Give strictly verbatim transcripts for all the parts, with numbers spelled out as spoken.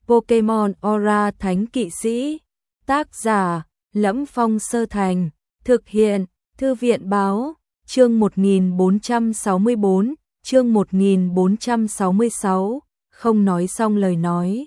Pokemon Aura Thánh Kỵ Sĩ. Tác giả: Lẫm Phong Sơ Thành. Thực hiện: Thư viện báo. Chương một nghìn bốn trăm sáu mươi tư, chương một nghìn bốn trăm sáu mươi sáu, không nói xong lời nói.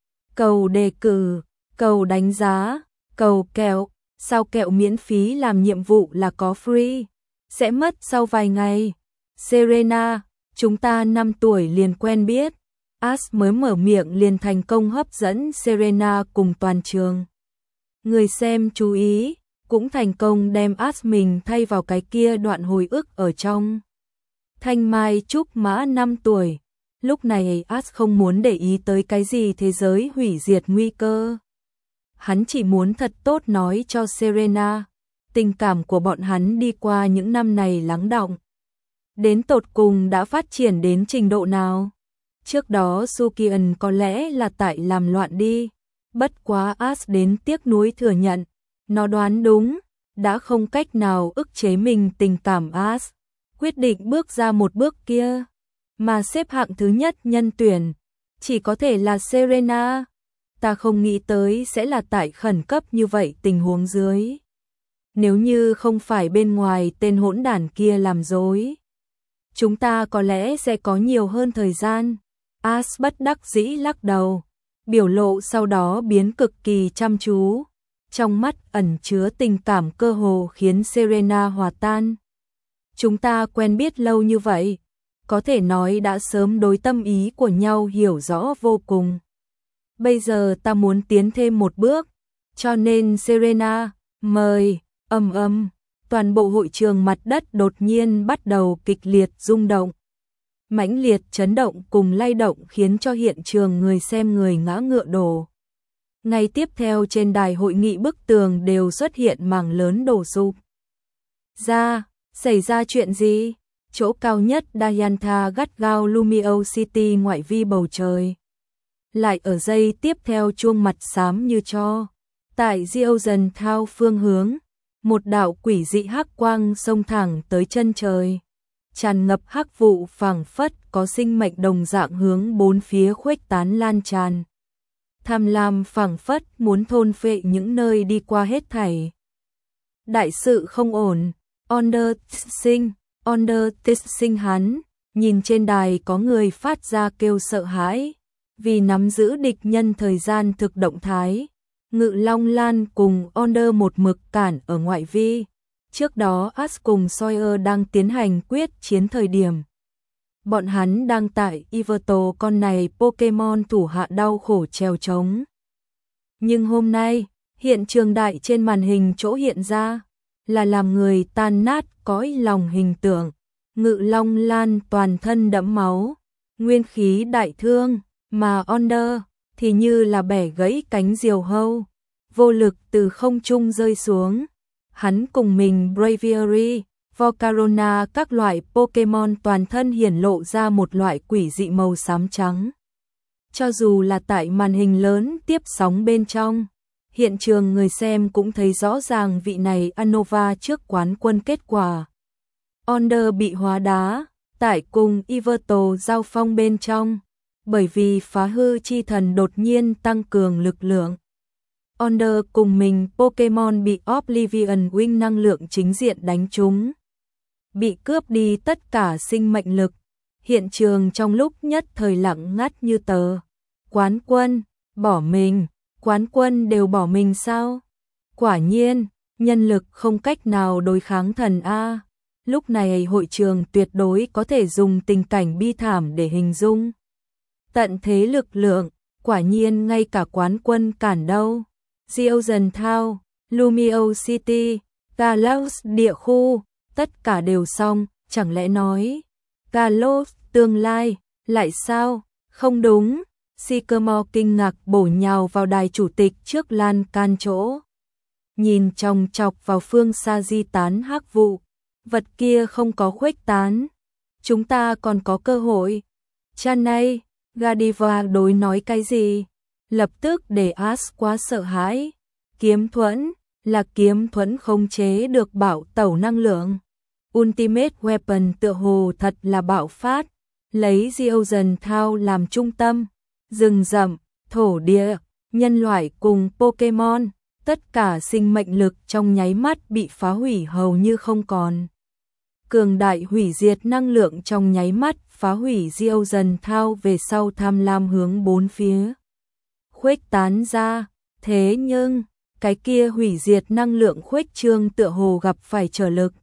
Cầu đề cử, cầu đánh giá, cầu kẹo, sao kẹo miễn phí làm nhiệm vụ là có free, sẽ mất sau vài ngày. Serena, chúng ta năm tuổi liền quen biết. Ash mới mở miệng liền thành công hấp dẫn Serena cùng toàn trường. Người xem chú ý, cũng thành công đem Ash mình thay vào cái kia đoạn hồi ức ở trong. Thanh Mai Trúc Mã năm tuổi, lúc này Ash không muốn để ý tới cái gì thế giới hủy diệt nguy cơ. Hắn chỉ muốn thật tốt nói cho Serena, tình cảm của bọn hắn đi qua những năm này lắng đọng. Đến tột cùng đã phát triển đến trình độ nào? Trước đó Sukian có lẽ là tại làm loạn đi, bất quá Ash đến tiếc nuối thừa nhận, nó đoán đúng, đã không cách nào ức chế mình tình cảm. Ash quyết định bước ra một bước kia, mà xếp hạng thứ nhất nhân tuyển chỉ có thể là Serena. Ta không nghĩ tới sẽ là tại khẩn cấp như vậy tình huống dưới. Nếu như không phải bên ngoài tên hỗn đản kia làm dối, chúng ta có lẽ sẽ có nhiều hơn thời gian. Ash bất đắc dĩ lắc đầu, biểu lộ sau đó biến cực kỳ chăm chú, trong mắt ẩn chứa tình cảm cơ hồ khiến Serena hòa tan. Chúng ta quen biết lâu như vậy, có thể nói đã sớm đối tâm ý của nhau hiểu rõ vô cùng. Bây giờ ta muốn tiến thêm một bước, cho nên Serena, mời. Ầm ầm, toàn bộ hội trường mặt đất đột nhiên bắt đầu kịch liệt rung động. Mãnh liệt chấn động cùng lay động khiến cho hiện trường người xem người ngã ngựa đổ. Ngay tiếp theo trên đài hội nghị bức tường đều xuất hiện mảng lớn đổ sụp. Ra, xảy ra chuyện gì? Chỗ cao nhất Diantha gắt gao Lumiose City ngoại vi bầu trời. Lại ở giây tiếp theo chuông mặt xám như tro. Tại Diozan Thao phương hướng, một đạo quỷ dị hắc quang xông thẳng tới chân trời. Tràn ngập hắc vụ phảng phất có sinh mệnh đồng dạng hướng bốn phía khuếch tán lan tràn. Tham lam phảng phất muốn thôn phệ những nơi đi qua hết thảy. Đại sự không ổn. Undertissing, Undertissing hắn, nhìn trên đài có người phát ra kêu sợ hãi, vì nắm giữ địch nhân thời gian thực động thái. Ngự Long Lan cùng Onder một mực cản ở ngoại vi. Trước đó Ash cùng Sawyer đang tiến hành quyết chiến thời điểm. Bọn hắn đang tại Yveltal con này Pokemon thủ hạ đau khổ trèo trống. Nhưng hôm nay, hiện trường đại trên màn hình chỗ hiện ra, là làm người tan nát cõi lòng hình tượng. Ngự Long Lan toàn thân đẫm máu, nguyên khí đại thương, mà Onder thì như là bẻ gãy cánh diều hâu, vô lực từ không trung rơi xuống. Hắn cùng mình Braviary, Volcarona các loại Pokemon toàn thân hiển lộ ra một loại quỷ dị màu xám trắng. Cho dù là tại màn hình lớn tiếp sóng bên trong, hiện trường người xem cũng thấy rõ ràng vị này Unova trước quán quân kết quả. Onder bị hóa đá, tại cùng Yveltal giao phong bên trong, bởi vì phá hư chi thần đột nhiên tăng cường lực lượng. Onder cùng mình Pokemon bị Oblivion Wing năng lượng chính diện đánh trúng, bị cướp đi tất cả sinh mệnh lực. Hiện trường trong lúc nhất thời lặng ngắt như tờ. Quán quân, bỏ mình, quán quân đều bỏ mình sao? Quả nhiên, nhân lực không cách nào đối kháng thần A. Lúc này hội trường tuyệt đối có thể dùng tình cảnh bi thảm để hình dung. Tận thế lực lượng, quả nhiên ngay cả quán quân cản đâu. Diozan Thao, Lumio City, Kalos địa khu, tất cả đều xong, chẳng lẽ nói Kalos tương lai, lại sao? Không đúng. Sycamore kinh ngạc bổ nhào vào đài chủ tịch trước lan can chỗ. Nhìn chòng chọc vào phương xa di tán hắc vụ, vật kia không có khuếch tán. Chúng ta còn có cơ hội. Chanay, Godiva đối nói cái gì? Lập tức để Ash quá sợ hãi. Kiếm thuẫn, là kiếm thuẫn không chế được bạo tẩu năng lượng. Ultimate Weapon tựa hồ thật là bạo phát, lấy Diozan Thao làm trung tâm, rừng rậm, thổ địa, nhân loại cùng Pokemon, tất cả sinh mệnh lực trong nháy mắt bị phá hủy hầu như không còn. Cường đại hủy diệt năng lượng trong nháy mắt phá hủy Diêu Dần Thao về sau tham lam hướng bốn phía khuếch tán ra, thế nhưng cái kia hủy diệt năng lượng khuếch trương tựa hồ gặp phải trở lực.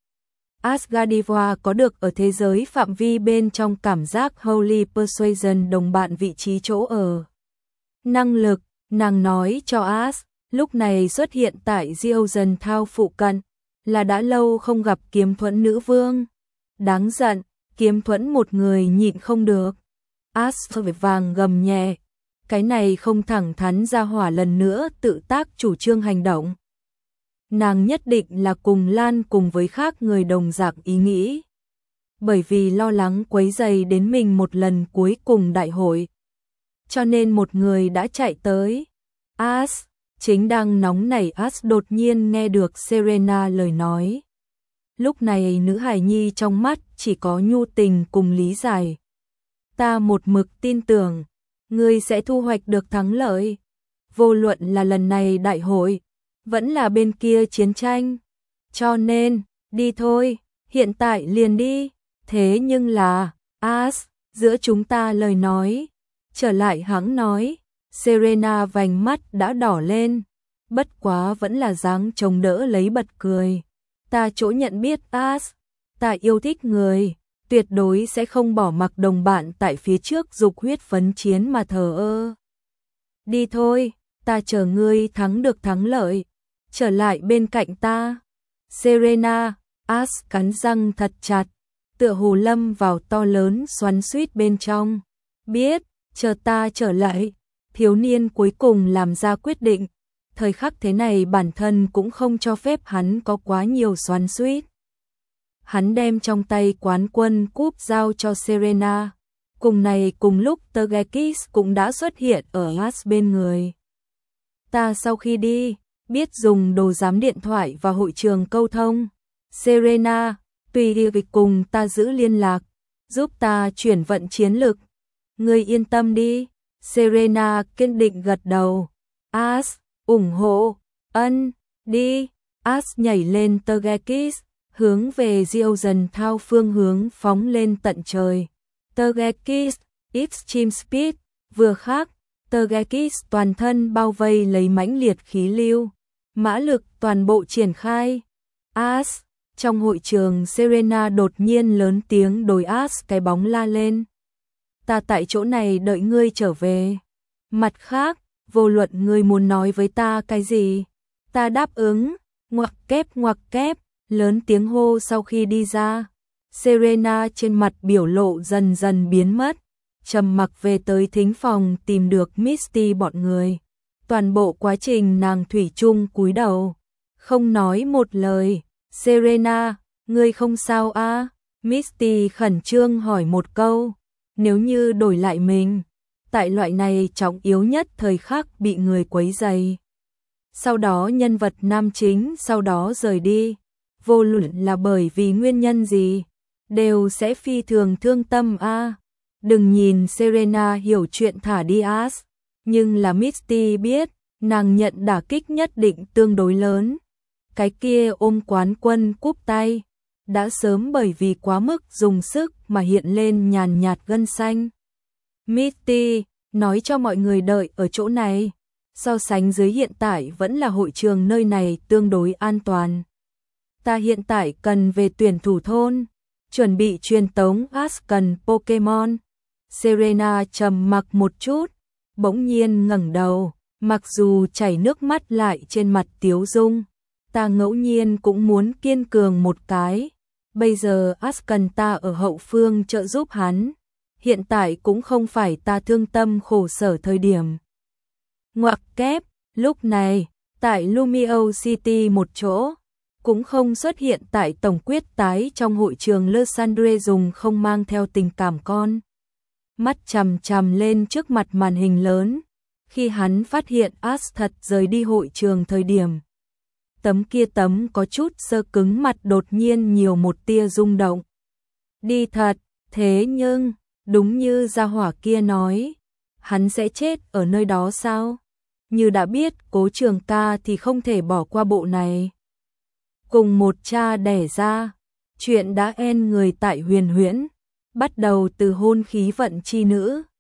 Asgardiva có được ở thế giới phạm vi bên trong cảm giác Holy Persuasion đồng bạn vị trí chỗ ở. Năng lực, nàng nói cho As, lúc này xuất hiện tại Diêu Dần Thao phụ cận, là đã lâu không gặp Kiếm Thuẫn nữ vương. Đáng giận, Kiếm Thuẫn một người nhịn không được. As vội vàng gầm nhẹ, cái này không thẳng thắn ra hỏa lần nữa tự tác chủ trương hành động. Nàng nhất định là cùng Lan cùng với khác người đồng dạng ý nghĩ. Bởi vì lo lắng quấy rầy đến mình một lần cuối cùng đại hội. Cho nên một người đã chạy tới. As, chính đang nóng nảy As đột nhiên nghe được Serena lời nói. Lúc này nữ hài nhi trong mắt chỉ có nhu tình cùng lý giải. Ta một mực tin tưởng, ngươi sẽ thu hoạch được thắng lợi. Vô luận là lần này đại hội, vẫn là bên kia chiến tranh. Cho nên, đi thôi, hiện tại liền đi. Thế nhưng là, As, giữa chúng ta lời nói. Trở lại hắn nói, Serena vành mắt đã đỏ lên. Bất quá vẫn là dáng chống đỡ lấy bật cười. Ta chỗ nhận biết As, ta yêu thích người, tuyệt đối sẽ không bỏ mặc đồng bạn tại phía trước dục huyết phấn chiến mà thờ ơ. Đi thôi, ta chờ ngươi thắng được thắng lợi, trở lại bên cạnh ta. Serena, As cắn răng thật chặt, tựa hồ lâm vào to lớn xoắn xuýt bên trong. Biết, chờ ta trở lại, thiếu niên cuối cùng làm ra quyết định. Thời khắc thế này bản thân cũng không cho phép hắn có quá nhiều xoắn xuýt. Hắn đem trong tay quán quân cúp giao cho Serena. Cùng này cùng lúc Togekiss cũng đã xuất hiện ở As bên người. Ta sau khi đi, biết dùng đồ giám điện thoại và hội trường câu thông. Serena, tùy đi việc cùng ta giữ liên lạc, giúp ta chuyển vận chiến lực. Ngươi yên tâm đi. Serena kiên định gật đầu. As, ủng hộ, ân, đi. As nhảy lên Togekiss, hướng về Diêu Dần Thao phương hướng phóng lên tận trời. Togekiss, Extreme Speed, vừa khác, Togekiss toàn thân bao vây lấy mãnh liệt khí lưu, mã lực toàn bộ triển khai. As, trong hội trường Serena đột nhiên lớn tiếng đối As cái bóng la lên. Ta tại chỗ này đợi ngươi trở về. Mặt khác, vô luận ngươi muốn nói với ta cái gì, ta đáp ứng. Ngoặc kép ngoặc kép, lớn tiếng hô sau khi đi ra. Serena trên mặt biểu lộ dần dần biến mất, trầm mặc về tới thính phòng tìm được Misty bọn người. Toàn bộ quá trình nàng thủy chung cúi đầu, không nói một lời. Serena, ngươi không sao a? À? Misty khẩn trương hỏi một câu. Nếu như đổi lại mình, tại loại này trọng yếu nhất thời khắc bị người quấy rầy, sau đó nhân vật nam chính sau đó rời đi, vô luận là bởi vì nguyên nhân gì, đều sẽ phi thường thương tâm a. À. Đừng nhìn Serena hiểu chuyện thả đi As, nhưng là Misty biết, nàng nhận đả kích nhất định tương đối lớn. Cái kia ôm quán quân cúp tay, đã sớm bởi vì quá mức dùng sức mà hiện lên nhàn nhạt gân xanh. Misty, nói cho mọi người đợi ở chỗ này. So sánh dưới hiện tại vẫn là hội trường nơi này tương đối an toàn. Ta hiện tại cần về tuyển thủ thôn, chuẩn bị truyền tống As cần Pokemon. Serena trầm mặc một chút, bỗng nhiên ngẩng đầu, mặc dù chảy nước mắt lại trên mặt tiếu dung. Ta ngẫu nhiên cũng muốn kiên cường một cái. Bây giờ As cần ta ở hậu phương trợ giúp hắn. Hiện tại cũng không phải ta thương tâm khổ sở thời điểm. Ngoặc kép, lúc này, tại Lumio City một chỗ, cũng không xuất hiện tại tổng quyết tái trong hội trường Lysandre dùng không mang theo tình cảm con. Mắt chằm chằm lên trước mặt màn hình lớn, khi hắn phát hiện As thật rời đi hội trường thời điểm. Tấm kia tấm có chút sơ cứng mặt đột nhiên nhiều một tia rung động. Đi thật, thế nhưng, đúng như gia hỏa kia nói, hắn sẽ chết ở nơi đó sao? Như đã biết Cố Trường Ca thì không thể bỏ qua bộ này. Cùng một cha đẻ ra, chuyện đã en người tại Huyền Huyễn, bắt đầu từ hôn khí vận chi nữ,